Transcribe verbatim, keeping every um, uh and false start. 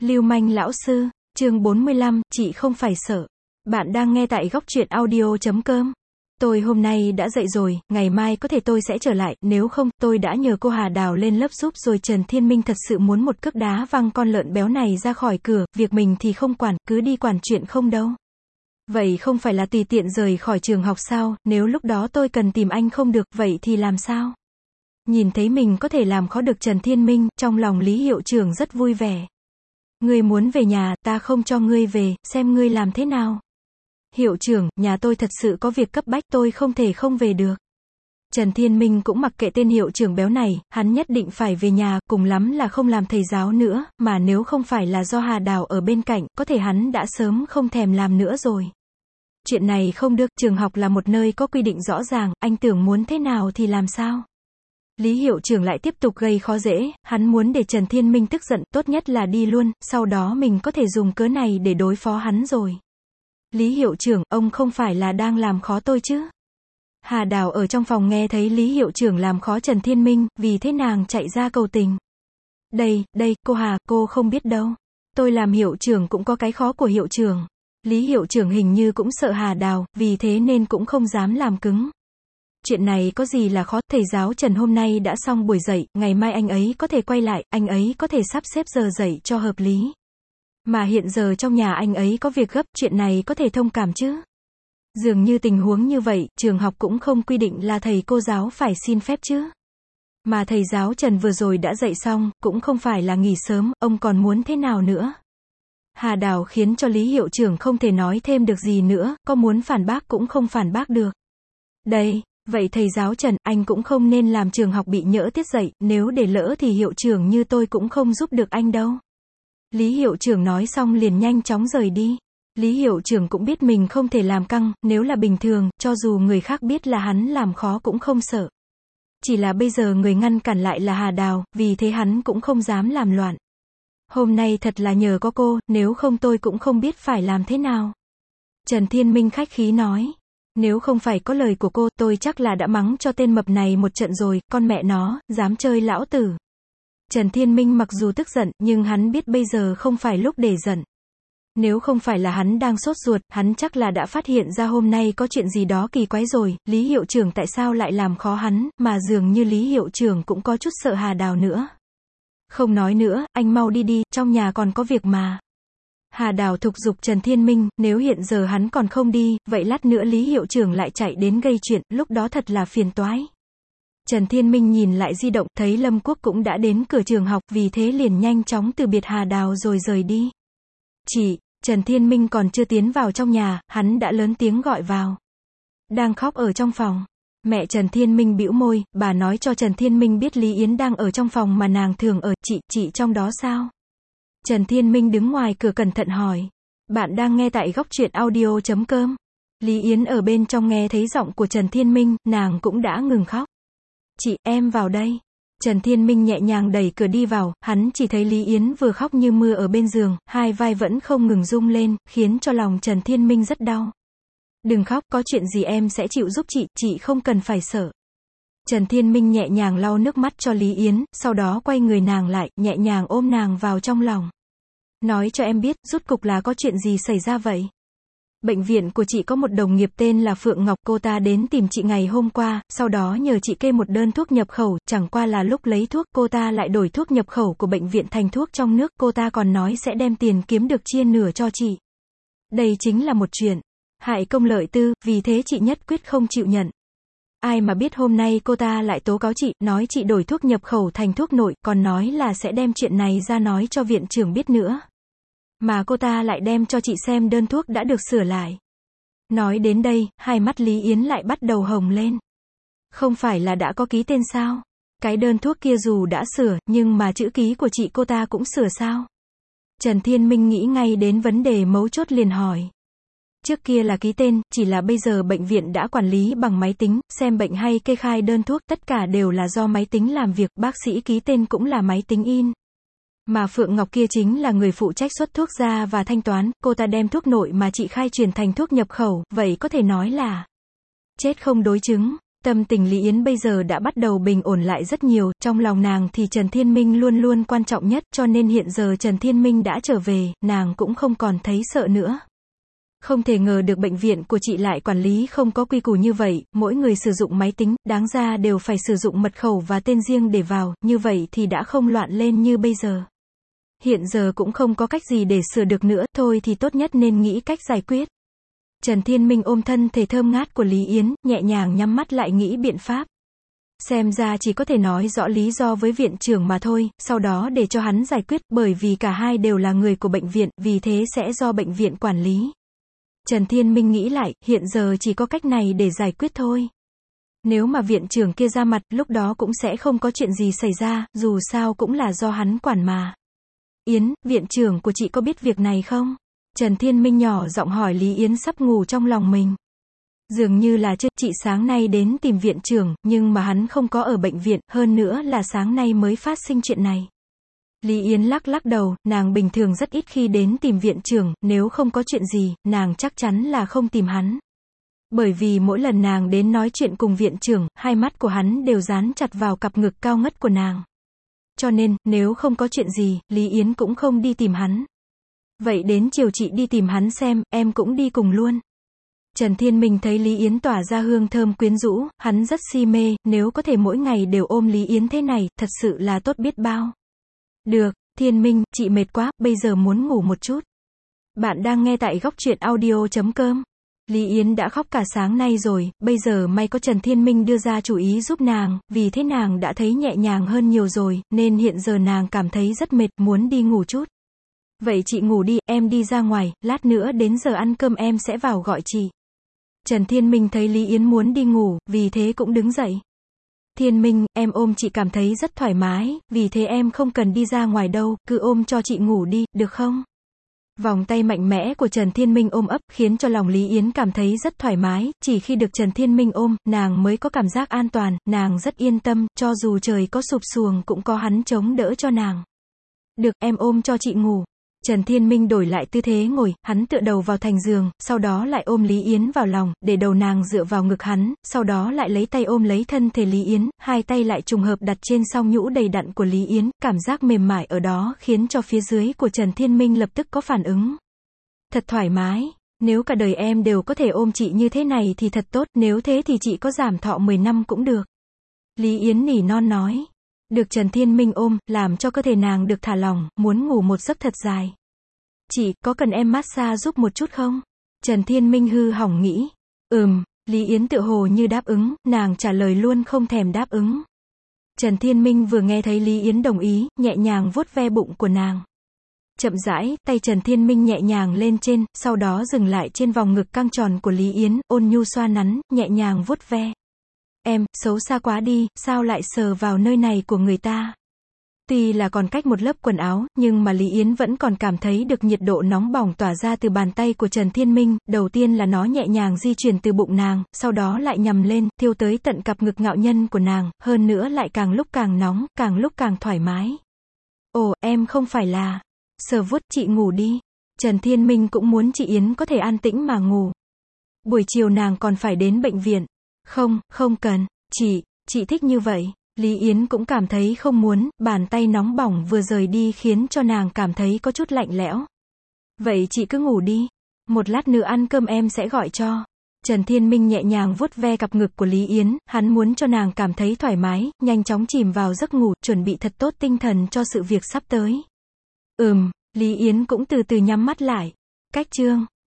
Lưu manh lão sư, chương bốn mươi lăm, chị không phải sợ. Bạn đang nghe tại góc truyện audio chấm com. Tôi hôm nay đã dậy rồi, ngày mai có thể tôi sẽ trở lại, nếu không, tôi đã nhờ cô Hà Đào lên lớp giúp rồi. Trần Thiên Minh thật sự muốn một cước đá văng con lợn béo này ra khỏi cửa, việc mình thì không quản, cứ đi quản chuyện không đâu. Vậy không phải là tùy tiện rời khỏi trường học sao, nếu lúc đó tôi cần tìm anh không được, vậy thì làm sao? Nhìn thấy mình có thể làm khó được Trần Thiên Minh, trong lòng Lý hiệu trưởng rất vui vẻ. Ngươi muốn về nhà, ta không cho ngươi về, xem ngươi làm thế nào. Hiệu trưởng, nhà tôi thật sự có việc cấp bách, tôi không thể không về được. Trần Thiên Minh cũng mặc kệ tên hiệu trưởng béo này, hắn nhất định phải về nhà, cùng lắm là không làm thầy giáo nữa, mà nếu không phải là do Hà Đào ở bên cạnh, có thể hắn đã sớm không thèm làm nữa rồi. Chuyện này không được, trường học là một nơi có quy định rõ ràng, anh tưởng muốn thế nào thì làm sao. Lý hiệu trưởng lại tiếp tục gây khó dễ, hắn muốn để Trần Thiên Minh tức giận, tốt nhất là đi luôn, sau đó mình có thể dùng cớ này để đối phó hắn rồi. Lý hiệu trưởng, ông không phải là đang làm khó tôi chứ? Hà Đào ở trong phòng nghe thấy Lý hiệu trưởng làm khó Trần Thiên Minh, vì thế nàng chạy ra cầu tình. Đây, đây, cô Hà, cô không biết đâu. Tôi làm hiệu trưởng cũng có cái khó của hiệu trưởng. Lý hiệu trưởng hình như cũng sợ Hà Đào, vì thế nên cũng không dám làm cứng. Chuyện này có gì là khó, thầy giáo Trần hôm nay đã xong buổi dạy, ngày mai anh ấy có thể quay lại, anh ấy có thể sắp xếp giờ dạy cho hợp lý. Mà hiện giờ trong nhà anh ấy có việc gấp, chuyện này có thể thông cảm chứ. Dường như tình huống như vậy, trường học cũng không quy định là thầy cô giáo phải xin phép chứ. Mà thầy giáo Trần vừa rồi đã dạy xong, cũng không phải là nghỉ sớm, ông còn muốn thế nào nữa. Hà Đào khiến cho Lý hiệu trưởng không thể nói thêm được gì nữa, có muốn phản bác cũng không phản bác được. Đây. Vậy thầy giáo Trần, anh cũng không nên làm trường học bị nhỡ tiết dạy, nếu để lỡ thì hiệu trưởng như tôi cũng không giúp được anh đâu. Lý hiệu trưởng nói xong liền nhanh chóng rời đi. Lý hiệu trưởng cũng biết mình không thể làm căng, nếu là bình thường, cho dù người khác biết là hắn làm khó cũng không sợ. Chỉ là bây giờ người ngăn cản lại là Hà Đào, vì thế hắn cũng không dám làm loạn. Hôm nay thật là nhờ có cô, nếu không tôi cũng không biết phải làm thế nào. Trần Thiên Minh khách khí nói. Nếu không phải có lời của cô, tôi chắc là đã mắng cho tên mập này một trận rồi, con mẹ nó, dám chơi lão tử. Trần Thiên Minh mặc dù tức giận, nhưng hắn biết bây giờ không phải lúc để giận. Nếu không phải là hắn đang sốt ruột, hắn chắc là đã phát hiện ra hôm nay có chuyện gì đó kỳ quái rồi, Lý hiệu trưởng tại sao lại làm khó hắn, mà dường như Lý hiệu trưởng cũng có chút sợ Hà Đào nữa. Không nói nữa, anh mau đi đi, trong nhà còn có việc mà. Hà Đào thúc giục Trần Thiên Minh, nếu hiện giờ hắn còn không đi, vậy lát nữa Lý hiệu trưởng lại chạy đến gây chuyện, lúc đó thật là phiền toái. Trần Thiên Minh nhìn lại di động, thấy Lâm Quốc cũng đã đến cửa trường học, vì thế liền nhanh chóng từ biệt Hà Đào rồi rời đi. Chị, Trần Thiên Minh còn chưa tiến vào trong nhà, hắn đã lớn tiếng gọi vào. Đang khóc ở trong phòng. Mẹ Trần Thiên Minh bĩu môi, bà nói cho Trần Thiên Minh biết Lý Yến đang ở trong phòng mà nàng thường ở, chị, chị trong đó sao? Trần Thiên Minh đứng ngoài cửa cẩn thận hỏi. Bạn đang nghe tại góc truyện audio chấm com. Lý Yến ở bên trong nghe thấy giọng của Trần Thiên Minh, nàng cũng đã ngừng khóc. Chị, em vào đây. Trần Thiên Minh nhẹ nhàng đẩy cửa đi vào, hắn chỉ thấy Lý Yến vừa khóc như mưa ở bên giường, hai vai vẫn không ngừng rung lên, khiến cho lòng Trần Thiên Minh rất đau. Đừng khóc, có chuyện gì em sẽ chịu giúp chị, chị không cần phải sợ. Trần Thiên Minh nhẹ nhàng lau nước mắt cho Lý Yến, sau đó quay người nàng lại, nhẹ nhàng ôm nàng vào trong lòng. Nói cho em biết, rốt cục là có chuyện gì xảy ra vậy? Bệnh viện của chị có một đồng nghiệp tên là Phượng Ngọc, cô ta đến tìm chị ngày hôm qua, sau đó nhờ chị kê một đơn thuốc nhập khẩu, chẳng qua là lúc lấy thuốc, cô ta lại đổi thuốc nhập khẩu của bệnh viện thành thuốc trong nước, cô ta còn nói sẽ đem tiền kiếm được chia nửa cho chị. Đây chính là một chuyện hại công lợi tư, vì thế chị nhất quyết không chịu nhận. Ai mà biết hôm nay cô ta lại tố cáo chị, nói chị đổi thuốc nhập khẩu thành thuốc nội, còn nói là sẽ đem chuyện này ra nói cho viện trưởng biết nữa. Mà cô ta lại đem cho chị xem đơn thuốc đã được sửa lại. Nói đến đây, hai mắt Lý Yến lại bắt đầu hồng lên. Không phải là đã có ký tên sao? Cái đơn thuốc kia dù đã sửa, nhưng mà chữ ký của chị cô ta cũng sửa sao? Trần Thiên Minh nghĩ ngay đến vấn đề mấu chốt liền hỏi. Trước kia là ký tên, chỉ là bây giờ bệnh viện đã quản lý bằng máy tính, xem bệnh hay kê khai đơn thuốc, tất cả đều là do máy tính làm việc, bác sĩ ký tên cũng là máy tính in. Mà Phượng Ngọc kia chính là người phụ trách xuất thuốc ra và thanh toán, cô ta đem thuốc nội mà chị khai chuyển thành thuốc nhập khẩu, vậy có thể nói là chết không đối chứng. Tâm tình Lý Yến bây giờ đã bắt đầu bình ổn lại rất nhiều, trong lòng nàng thì Trần Thiên Minh luôn luôn quan trọng nhất, cho nên hiện giờ Trần Thiên Minh đã trở về, nàng cũng không còn thấy sợ nữa. Không thể ngờ được bệnh viện của chị lại quản lý không có quy củ như vậy, mỗi người sử dụng máy tính, đáng ra đều phải sử dụng mật khẩu và tên riêng để vào, như vậy thì đã không loạn lên như bây giờ. Hiện giờ cũng không có cách gì để sửa được nữa, thôi thì tốt nhất nên nghĩ cách giải quyết. Trần Thiên Minh ôm thân thể thơm ngát của Lý Yến, nhẹ nhàng nhắm mắt lại nghĩ biện pháp. Xem ra chỉ có thể nói rõ lý do với viện trưởng mà thôi, sau đó để cho hắn giải quyết, bởi vì cả hai đều là người của bệnh viện, vì thế sẽ do bệnh viện quản lý. Trần Thiên Minh nghĩ lại, hiện giờ chỉ có cách này để giải quyết thôi. Nếu mà viện trưởng kia ra mặt, lúc đó cũng sẽ không có chuyện gì xảy ra, dù sao cũng là do hắn quản mà. Yến, viện trưởng của chị có biết việc này không? Trần Thiên Minh nhỏ giọng hỏi Lý Yến sắp ngủ trong lòng mình. Dường như là chứ, chị sáng nay đến tìm viện trưởng, nhưng mà hắn không có ở bệnh viện, hơn nữa là sáng nay mới phát sinh chuyện này. Lý Yến lắc lắc đầu, nàng bình thường rất ít khi đến tìm viện trưởng, nếu không có chuyện gì, nàng chắc chắn là không tìm hắn. Bởi vì mỗi lần nàng đến nói chuyện cùng viện trưởng, hai mắt của hắn đều dán chặt vào cặp ngực cao ngất của nàng. Cho nên, nếu không có chuyện gì, Lý Yến cũng không đi tìm hắn. Vậy đến chiều chị đi tìm hắn xem, em cũng đi cùng luôn. Trần Thiên Minh thấy Lý Yến tỏa ra hương thơm quyến rũ, hắn rất si mê, nếu có thể mỗi ngày đều ôm Lý Yến thế này, thật sự là tốt biết bao. Được, Thiên Minh, chị mệt quá, bây giờ muốn ngủ một chút. Bạn đang nghe tại góc truyện audio chấm com. Lý Yến đã khóc cả sáng nay rồi, bây giờ may có Trần Thiên Minh đưa ra chủ ý giúp nàng, vì thế nàng đã thấy nhẹ nhàng hơn nhiều rồi, nên hiện giờ nàng cảm thấy rất mệt, muốn đi ngủ chút. Vậy chị ngủ đi, em đi ra ngoài, lát nữa đến giờ ăn cơm em sẽ vào gọi chị. Trần Thiên Minh thấy Lý Yến muốn đi ngủ, vì thế cũng đứng dậy. Thiên Minh, em ôm chị cảm thấy rất thoải mái, vì thế em không cần đi ra ngoài đâu, cứ ôm cho chị ngủ đi, được không? Vòng tay mạnh mẽ của Trần Thiên Minh ôm ấp, khiến cho lòng Lý Yến cảm thấy rất thoải mái, chỉ khi được Trần Thiên Minh ôm, nàng mới có cảm giác an toàn, nàng rất yên tâm, cho dù trời có sụp xuồng cũng có hắn chống đỡ cho nàng. Được, em ôm cho chị ngủ. Trần Thiên Minh đổi lại tư thế ngồi, hắn tựa đầu vào thành giường, sau đó lại ôm Lý Yến vào lòng, để đầu nàng dựa vào ngực hắn, sau đó lại lấy tay ôm lấy thân thể Lý Yến, hai tay lại trùng hợp đặt trên song nhũ đầy đặn của Lý Yến, cảm giác mềm mại ở đó khiến cho phía dưới của Trần Thiên Minh lập tức có phản ứng. Thật thoải mái, nếu cả đời em đều có thể ôm chị như thế này thì thật tốt, nếu thế thì chị có giảm thọ mười năm cũng được. Lý Yến nỉ non nói. Được Trần Thiên Minh ôm, làm cho cơ thể nàng được thả lỏng, muốn ngủ một giấc thật dài. Chị, có cần em massage giúp một chút không? Trần Thiên Minh hư hỏng nghĩ. Ừm, Lý Yến tựa hồ như đáp ứng, nàng trả lời luôn không thèm đáp ứng. Trần Thiên Minh vừa nghe thấy Lý Yến đồng ý, nhẹ nhàng vuốt ve bụng của nàng. Chậm rãi, tay Trần Thiên Minh nhẹ nhàng lên trên, sau đó dừng lại trên vòng ngực căng tròn của Lý Yến, ôn nhu xoa nắn, nhẹ nhàng vuốt ve. Em, xấu xa quá đi, sao lại sờ vào nơi này của người ta? Tuy là còn cách một lớp quần áo, nhưng mà Lý Yến vẫn còn cảm thấy được nhiệt độ nóng bỏng tỏa ra từ bàn tay của Trần Thiên Minh, đầu tiên là nó nhẹ nhàng di chuyển từ bụng nàng, sau đó lại nhằm lên, thiêu tới tận cặp ngực ngạo nhân của nàng, hơn nữa lại càng lúc càng nóng, càng lúc càng thoải mái. Ồ, em không phải là... Sờ vuốt, chị ngủ đi. Trần Thiên Minh cũng muốn chị Yến có thể an tĩnh mà ngủ. Buổi chiều nàng còn phải đến bệnh viện. Không, không cần, chị, chị thích như vậy. Lý Yến cũng cảm thấy không muốn, bàn tay nóng bỏng vừa rời đi khiến cho nàng cảm thấy có chút lạnh lẽo. Vậy chị cứ ngủ đi. Một lát nữa ăn cơm em sẽ gọi cho. Trần Thiên Minh nhẹ nhàng vuốt ve cặp ngực của Lý Yến, hắn muốn cho nàng cảm thấy thoải mái, nhanh chóng chìm vào giấc ngủ, chuẩn bị thật tốt tinh thần cho sự việc sắp tới. Ừm, Lý Yến cũng từ từ nhắm mắt lại. Cách chương